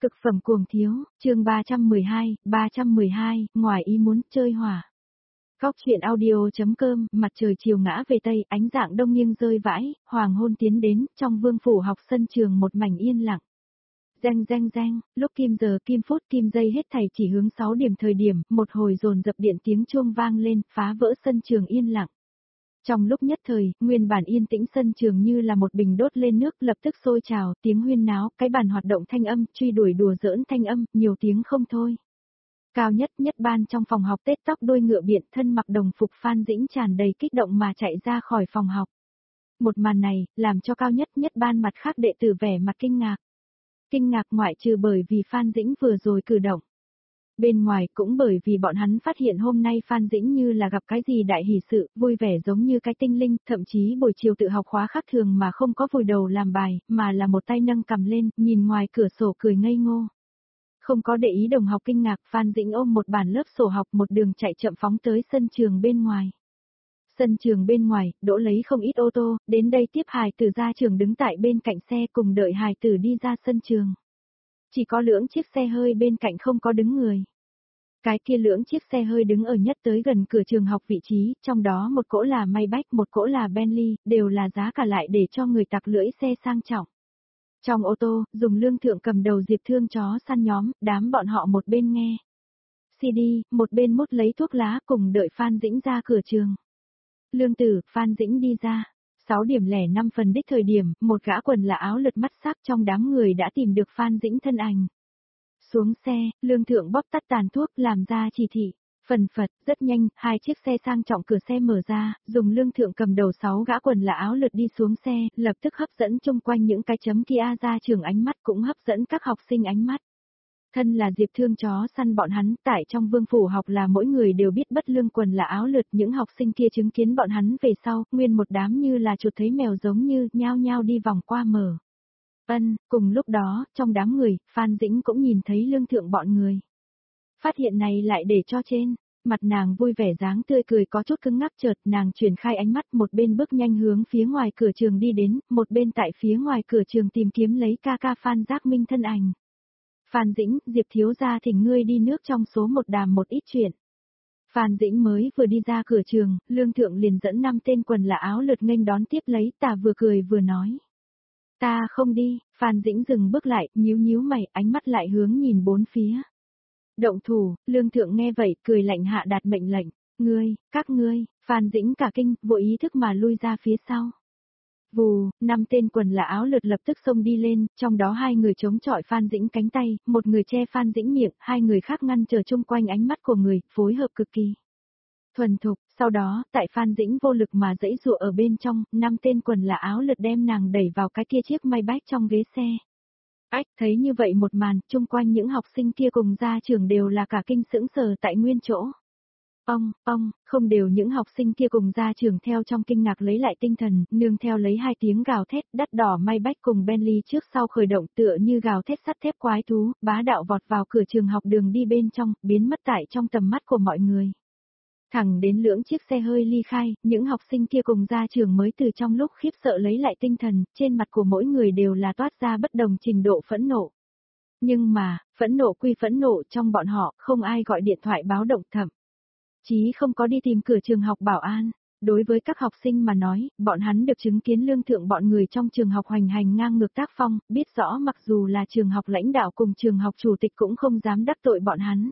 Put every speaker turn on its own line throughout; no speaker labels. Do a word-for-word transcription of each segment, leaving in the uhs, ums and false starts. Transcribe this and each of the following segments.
Cực phẩm cuồng thiếu, chương ba trăm mười hai, ba trăm mười hai, ngoài ý muốn chơi hỏa. Góc chuyện audio.com, mặt trời chiều ngã về Tây, ánh dạng đông nghiêng rơi vãi, hoàng hôn tiến đến, trong vương phủ học sân trường một mảnh yên lặng. Reng reng reng, lúc kim giờ kim phút kim giây hết thảy chỉ hướng sáu điểm thời điểm, một hồi dồn dập điện tiếng chuông vang lên, phá vỡ sân trường yên lặng. Trong lúc nhất thời, nguyên bản yên tĩnh sân trường như là một bình đốt lên nước lập tức sôi trào, tiếng huyên náo, cái bàn hoạt động thanh âm, truy đuổi đùa giỡn thanh âm, nhiều tiếng không thôi. Cao nhất nhất ban trong phòng học tết tóc đuôi ngựa biện thân mặc đồng phục Phan Dĩnh tràn đầy kích động mà chạy ra khỏi phòng học. Một màn này, làm cho cao nhất nhất ban mặt khác đệ tử vẻ mặt kinh ngạc. Kinh ngạc ngoại trừ bởi vì Phan Dĩnh vừa rồi cử động. Bên ngoài cũng bởi vì bọn hắn phát hiện hôm nay Phan Dĩnh như là gặp cái gì đại hỷ sự, vui vẻ giống như cái tinh linh, thậm chí buổi chiều tự học khóa khác thường mà không có vùi đầu làm bài, mà là một tay nâng cầm lên, nhìn ngoài cửa sổ cười ngây ngô. Không có để ý đồng học kinh ngạc, Phan Dĩnh ôm một bản lớp sổ học một đường chạy chậm phóng tới sân trường bên ngoài. Sân trường bên ngoài, đỗ lấy không ít ô tô, đến đây tiếp hài tử ra trường đứng tại bên cạnh xe cùng đợi hài tử đi ra sân trường. Chỉ có lưỡng chiếc xe hơi bên cạnh không có đứng người. Cái kia lưỡng chiếc xe hơi đứng ở nhất tới gần cửa trường học vị trí, trong đó một cỗ là Maybach, một cỗ là Bentley, đều là giá cả lại để cho người tặc lưỡi xe sang trọng. Trong ô tô, dùng lương thượng cầm đầu Diệp Thương chó săn nhóm, đám bọn họ một bên nghe xê đê, một bên mút lấy thuốc lá cùng đợi Phan Dĩnh ra cửa trường. Lương tử, Phan Dĩnh đi ra. sáu điểm lẻ năm phần đích thời điểm, một gã quần là áo lượt mắt sắc trong đám người đã tìm được Phan Dĩnh thân ảnh. Xuống xe, lương thượng bóp tắt tàn thuốc làm ra chỉ thị. Phần phật, rất nhanh, hai chiếc xe sang trọng cửa xe mở ra, dùng lương thượng cầm đầu sáu gã quần là áo lượt đi xuống xe, lập tức hấp dẫn chung quanh những cái chấm kia ra trường ánh mắt cũng hấp dẫn các học sinh ánh mắt. Thân là Diệp Thương chó săn bọn hắn, tại trong vương phủ học là mỗi người đều biết bất lương quần là áo lượt, những học sinh kia chứng kiến bọn hắn về sau, nguyên một đám như là chuột thấy mèo giống như, nhao nhao đi vòng qua mở. Ân, cùng lúc đó, trong đám người, Phan Dĩnh cũng nhìn thấy lương thượng bọn người. Phát hiện này lại để cho trên, mặt nàng vui vẻ dáng tươi cười có chút cứng ngắc chợt nàng chuyển khai ánh mắt một bên bước nhanh hướng phía ngoài cửa trường đi đến, một bên tại phía ngoài cửa trường tìm kiếm lấy ca ca Phan Giác Minh thân ảnh. Phan Dĩnh, Diệp thiếu gia thỉnh ngươi đi nước trong số một đàm một ít chuyện. Phan Dĩnh mới vừa đi ra cửa trường, lương thượng liền dẫn năm tên quần là áo lượt nghênh đón tiếp lấy, tà vừa cười vừa nói. Ta không đi, Phan Dĩnh dừng bước lại, nhíu nhíu mày, ánh mắt lại hướng nhìn bốn phía. Động thủ, lương thượng nghe vậy, cười lạnh hạ đạt mệnh lệnh, ngươi, các ngươi, Phan Dĩnh cả kinh, vội ý thức mà lui ra phía sau. Vù, năm tên quần là áo lượt lập tức xông đi lên, trong đó hai người chống chọi Phan Dĩnh cánh tay, một người che Phan Dĩnh miệng, hai người khác ngăn trở chung quanh ánh mắt của người, phối hợp cực kỳ thuần thục. Sau đó, tại Phan Dĩnh vô lực mà dãy dụa ở bên trong, năm tên quần là áo lượt đem nàng đẩy vào cái kia chiếc Maybach trong ghế xe. Ách, thấy như vậy một màn, chung quanh những học sinh kia cùng ra trường đều là cả kinh sững sờ tại nguyên chỗ. Ông, ông, không đều những học sinh kia cùng ra trường theo trong kinh ngạc lấy lại tinh thần, nương theo lấy hai tiếng gào thét, đắt đỏ Maybach cùng Bentley trước sau khởi động tựa như gào thét sắt thép quái thú, bá đạo vọt vào cửa trường học đường đi bên trong, biến mất tại trong tầm mắt của mọi người. Thẳng đến lưỡng chiếc xe hơi ly khai, những học sinh kia cùng ra trường mới từ trong lúc khiếp sợ lấy lại tinh thần, trên mặt của mỗi người đều là toát ra bất đồng trình độ phẫn nộ. Nhưng mà, phẫn nộ quy phẫn nộ trong bọn họ, không ai gọi điện thoại báo động thậm chí không có đi tìm cửa trường học bảo an. Đối với các học sinh mà nói, bọn hắn được chứng kiến lương thượng bọn người trong trường học hoành hành ngang ngược tác phong, biết rõ mặc dù là trường học lãnh đạo cùng trường học chủ tịch cũng không dám đắc tội bọn hắn.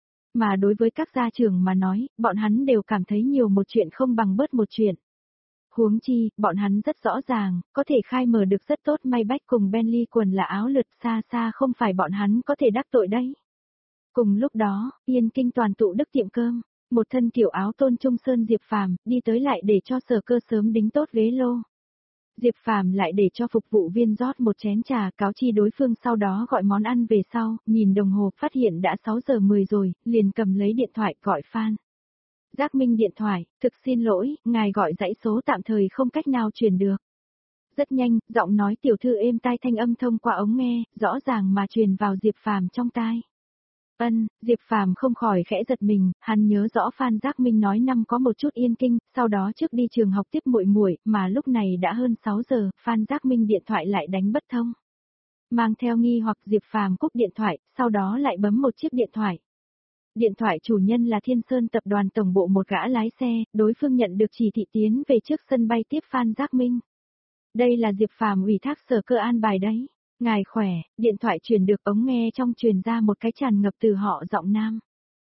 Mà đối với các gia trưởng mà nói, bọn hắn đều cảm thấy nhiều một chuyện không bằng bớt một chuyện. Huống chi, bọn hắn rất rõ ràng, có thể khai mở được rất tốt Maybach cùng Bentley quần là áo lượt xa xa không phải bọn hắn có thể đắc tội đấy. Cùng lúc đó, Yên Kinh toàn tụ đức tiệm cơm, một thân kiểu áo tôn trung sơn Diệp Phàm đi tới lại để cho Sở Cơ sớm đính tốt ghế lô. Diệp Phàm lại để cho phục vụ viên rót một chén trà cáo chi đối phương sau đó gọi món ăn về sau, nhìn đồng hồ phát hiện đã sáu giờ mười rồi, liền cầm lấy điện thoại gọi Phan Giác Minh điện thoại, thực xin lỗi, ngài gọi dãy số tạm thời không cách nào truyền được. Rất nhanh, giọng nói tiểu thư êm tai thanh âm thông qua ống nghe, rõ ràng mà truyền vào Diệp Phàm trong tai. Ân, Diệp Phàm không khỏi khẽ giật mình, hắn nhớ rõ Phan Giác Minh nói năm có một chút Yên Kinh, sau đó trước đi trường học tiếp muội muội, mà lúc này đã hơn sáu giờ, Phan Giác Minh điện thoại lại đánh bất thông. Mang theo nghi hoặc Diệp Phàm cúp điện thoại, sau đó lại bấm một chiếc điện thoại. Điện thoại chủ nhân là Thiên Sơn tập đoàn tổng bộ một gã lái xe, đối phương nhận được chỉ thị tiến về trước sân bay tiếp Phan Giác Minh. Đây là Diệp Phàm ủy thác Sở Cơ an bài đấy. Ngài khỏe, điện thoại truyền được ống nghe trong truyền ra một cái tràn ngập từ họ giọng nam.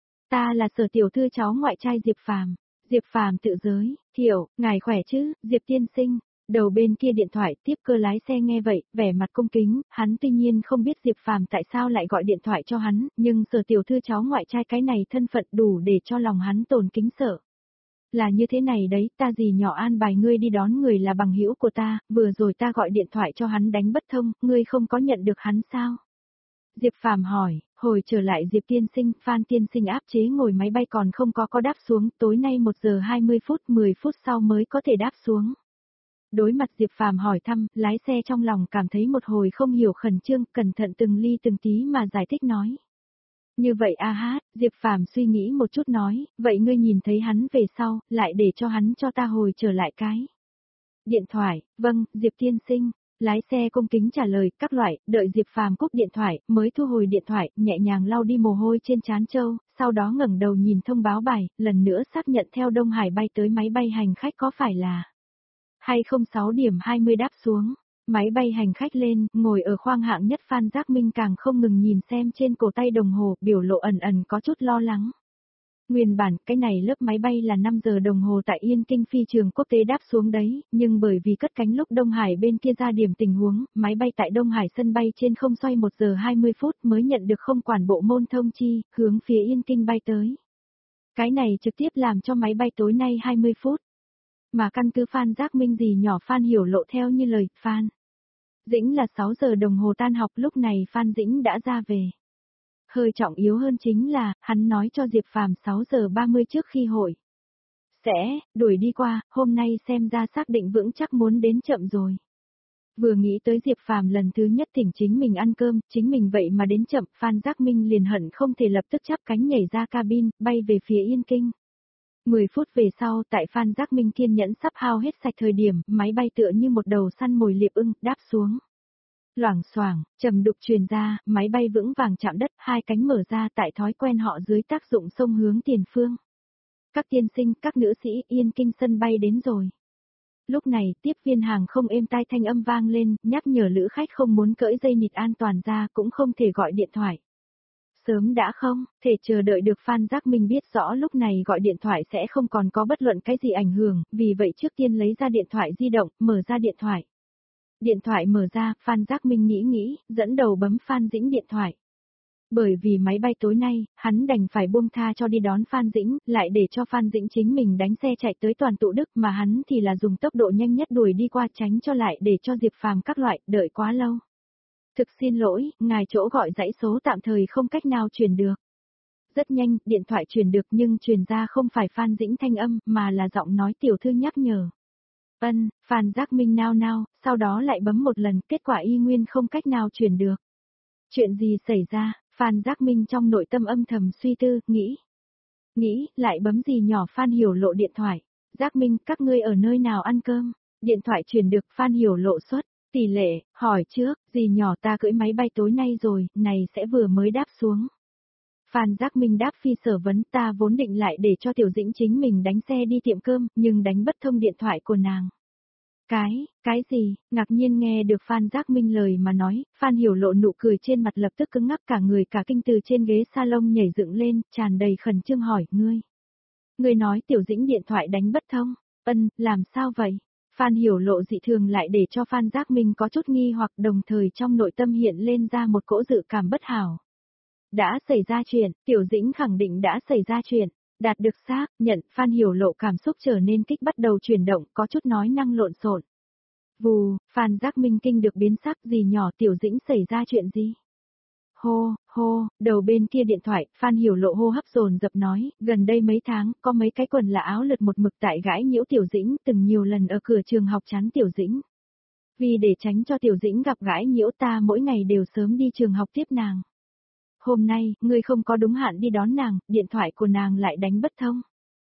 Ta là Sở tiểu thư cháu ngoại trai Diệp Phàm. Diệp Phàm tự giới, thiểu, ngài khỏe chứ, Diệp tiên sinh. Đầu bên kia điện thoại tiếp cơ lái xe nghe vậy, vẻ mặt cung kính, hắn tuy nhiên không biết Diệp Phàm tại sao lại gọi điện thoại cho hắn, nhưng Sở tiểu thư cháu ngoại trai cái này thân phận đủ để cho lòng hắn tồn kính sợ. Là như thế này đấy, ta gì nhỏ an bài ngươi đi đón người là bằng hữu của ta, vừa rồi ta gọi điện thoại cho hắn đánh bất thông, ngươi không có nhận được hắn sao? Diệp Phàm hỏi, hồi trở lại Diệp tiên sinh, Phan tiên sinh áp chế ngồi máy bay còn không có có đáp xuống, tối nay một giờ hai mươi phút, mười phút sau mới có thể đáp xuống. Đối mặt Diệp Phàm hỏi thăm, lái xe trong lòng cảm thấy một hồi không hiểu khẩn trương, cẩn thận từng ly từng tí mà giải thích nói. Như vậy a hát, Diệp Phàm suy nghĩ một chút nói, vậy ngươi nhìn thấy hắn về sau, lại để cho hắn cho ta hồi trở lại cái. Điện thoại, vâng, Diệp tiên sinh, lái xe cung kính trả lời, các loại, đợi Diệp Phàm cúp điện thoại, mới thu hồi điện thoại, nhẹ nhàng lau đi mồ hôi trên trán châu, sau đó ngẩng đầu nhìn thông báo bài, lần nữa xác nhận theo Đông Hải bay tới máy bay hành khách có phải là hai không sáu điểm hai mươi đáp xuống. Máy bay hành khách lên, ngồi ở khoang hạng nhất Phan Giác Minh càng không ngừng nhìn xem trên cổ tay đồng hồ, biểu lộ ẩn ẩn có chút lo lắng. Nguyên bản, cái này lớp máy bay là năm giờ đồng hồ tại Yên Kinh phi trường quốc tế đáp xuống đấy, nhưng bởi vì cất cánh lúc Đông Hải bên kia ra điểm tình huống, máy bay tại Đông Hải sân bay trên không xoay một giờ hai mươi phút mới nhận được không quản bộ môn thông chi, hướng phía Yên Kinh bay tới. Cái này trực tiếp làm cho máy bay tối nay hai mươi phút. Mà căn cứ Phan Giác Minh gì nhỏ Phan hiểu lộ theo như lời, Phan Dĩnh là sáu giờ đồng hồ tan học, lúc này Phan Dĩnh đã ra về. Hơi trọng yếu hơn chính là, hắn nói cho Diệp Phàm sáu giờ ba mươi trước khi hội sẽ đuổi đi qua, hôm nay xem ra xác định vững chắc muốn đến chậm rồi. Vừa nghĩ tới Diệp Phàm lần thứ nhất thỉnh chính mình ăn cơm, chính mình vậy mà đến chậm, Phan Giác Minh liền hận không thể lập tức chắp cánh nhảy ra cabin, bay về phía Yên Kinh. mười phút về sau, tại Phan Giác Minh kiên nhẫn sắp hao hết sạch thời điểm, máy bay tựa như một đầu săn mồi liệp ưng, đáp xuống. Loảng xoảng, trầm đục truyền ra, máy bay vững vàng chạm đất, hai cánh mở ra tại thói quen họ dưới tác dụng sông hướng tiền phương. Các tiên sinh, các nữ sĩ, Yên Kinh sân bay đến rồi. Lúc này, tiếp viên hàng không êm tai thanh âm vang lên, nhắc nhở lữ khách không muốn cởi dây nịt an toàn ra cũng không thể gọi điện thoại. Sớm đã không, thể chờ đợi được Phan Giác Minh biết rõ lúc này gọi điện thoại sẽ không còn có bất luận cái gì ảnh hưởng, vì vậy trước tiên lấy ra điện thoại di động, mở ra điện thoại. Điện thoại mở ra, Phan Giác Minh nghĩ nghĩ, dẫn đầu bấm Phan Dĩnh điện thoại. Bởi vì máy bay tối nay, hắn đành phải buông tha cho đi đón Phan Dĩnh, lại để cho Phan Dĩnh chính mình đánh xe chạy tới toàn tụ Đức mà hắn thì là dùng tốc độ nhanh nhất đuổi đi qua tránh cho lại để cho Diệp Phàm các loại, đợi quá lâu. Thực xin lỗi, ngài chỗ gọi dãy số tạm thời không cách nào truyền được. Rất nhanh, điện thoại truyền được nhưng truyền ra không phải Phan Dĩnh thanh âm mà là giọng nói tiểu thư nhắc nhở. Ân, Phan Giác Minh nao nao, sau đó lại bấm một lần, kết quả y nguyên không cách nào truyền được. Chuyện gì xảy ra, Phan Giác Minh trong nội tâm âm thầm suy tư, nghĩ. Nghĩ, lại bấm gì nhỏ Phan Hiểu Lộ điện thoại. Giác Minh, các ngươi ở nơi nào ăn cơm? Điện thoại truyền được, Phan Hiểu Lộ xuất. Tỷ lệ, hỏi trước, gì nhỏ ta cưỡi máy bay tối nay rồi, này sẽ vừa mới đáp xuống. Phan Giác Minh đáp phi sở vấn, ta vốn định lại để cho Tiểu Dĩnh chính mình đánh xe đi tiệm cơm, nhưng đánh bất thông điện thoại của nàng. Cái, cái gì, ngạc nhiên nghe được Phan Giác Minh lời mà nói, Phan Hiểu Lộ nụ cười trên mặt lập tức cứng ngắc, cả người cả kinh từ trên ghế salon nhảy dựng lên, tràn đầy khẩn trương hỏi, ngươi. Ngươi nói Tiểu Dĩnh điện thoại đánh bất thông, ân, làm sao vậy? Phan Hiểu Lộ dị thường lại để cho Phan Giác Minh có chút nghi hoặc, đồng thời trong nội tâm hiện lên ra một cỗ dự cảm bất hảo. Đã xảy ra chuyện, Tiểu Dĩnh khẳng định đã xảy ra chuyện, đạt được xác nhận, Phan Hiểu Lộ cảm xúc trở nên kích bắt đầu chuyển động, có chút nói năng lộn xộn. Vù, Phan Giác Minh kinh được biến sắc, gì nhỏ Tiểu Dĩnh xảy ra chuyện gì? Hô, hô, đầu bên kia điện thoại, Phan Hiểu Lộ hô hấp dồn dập nói, gần đây mấy tháng, có mấy cái quần là áo lượt một mực tại gãi nhiễu Tiểu Dĩnh, từng nhiều lần ở cửa trường học chắn Tiểu Dĩnh. Vì để tránh cho Tiểu Dĩnh gặp gãi nhiễu ta mỗi ngày đều sớm đi trường học tiếp nàng. Hôm nay, ngươi không có đúng hạn đi đón nàng, điện thoại của nàng lại đánh bất thông.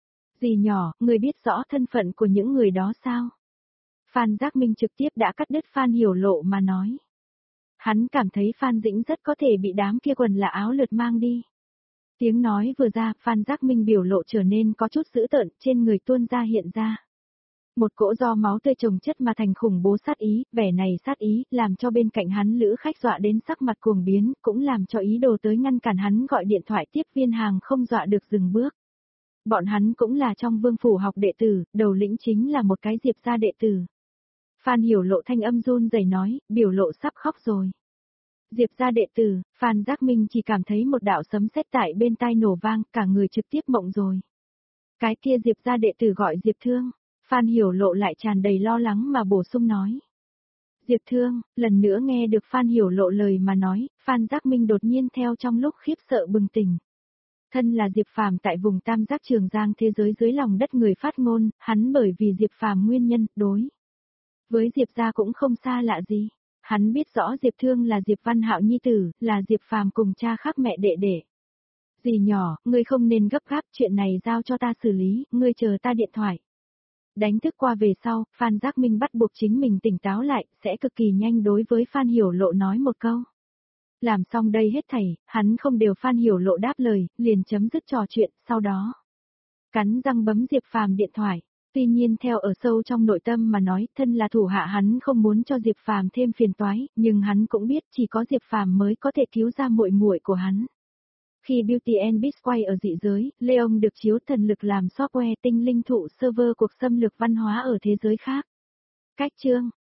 Dì nhỏ, ngươi biết rõ thân phận của những người đó sao? Phan Giác Minh trực tiếp đã cắt đứt Phan Hiểu Lộ mà nói. Hắn cảm thấy Phan Dĩnh rất có thể bị đám kia quần là áo lượt mang đi. Tiếng nói vừa ra, Phan Giác Minh biểu lộ trở nên có chút dữ tợn, trên người tuôn ra hiện ra. Một cỗ do máu tươi chồng chất mà thành khủng bố sát ý, vẻ này sát ý, làm cho bên cạnh hắn lữ khách dọa đến sắc mặt cuồng biến, cũng làm cho ý đồ tới ngăn cản hắn gọi điện thoại tiếp viên hàng không dọa được dừng bước. Bọn hắn cũng là trong vương phủ học đệ tử, đầu lĩnh chính là một cái Diệp gia đệ tử. Phan Hiểu Lộ thanh âm run rẩy nói, biểu lộ sắp khóc rồi. Diệp gia đệ tử, Phan Giác Minh chỉ cảm thấy một đạo sấm sét tại bên tai nổ vang, cả người trực tiếp mộng rồi. Cái kia Diệp gia đệ tử gọi Diệp Thương, Phan Hiểu Lộ lại tràn đầy lo lắng mà bổ sung nói. Diệp Thương, lần nữa nghe được Phan Hiểu Lộ lời mà nói, Phan Giác Minh đột nhiên theo trong lúc khiếp sợ bừng tỉnh. Thân là Diệp Phàm tại vùng Tam Giác Trường Giang thế giới dưới lòng đất người phát ngôn, hắn bởi vì Diệp Phàm nguyên nhân, đối với Diệp gia cũng không xa lạ gì. Hắn biết rõ Diệp Thương là Diệp Văn Hạo nhi tử, là Diệp Phàm cùng cha khác mẹ đệ đệ. Dì nhỏ, ngươi không nên gấp gáp, chuyện này giao cho ta xử lý, ngươi chờ ta điện thoại. Đánh thức qua về sau, Phan Giác Minh bắt buộc chính mình tỉnh táo lại, sẽ cực kỳ nhanh đối với Phan Hiểu Lộ nói một câu. Làm xong đây hết thảy, hắn không đều Phan Hiểu Lộ đáp lời, liền chấm dứt trò chuyện, sau đó cắn răng bấm Diệp Phàm điện thoại. Tuy nhiên theo ở sâu trong nội tâm mà nói, thân là thủ hạ hắn không muốn cho Diệp Phàm thêm phiền toái, nhưng hắn cũng biết chỉ có Diệp Phàm mới có thể cứu ra muội muội của hắn. Khi Beauty and Beast quay ở dị giới, Leon được chiếu thần lực làm software tinh linh thụ server cuộc xâm lược văn hóa ở thế giới khác. Cách chương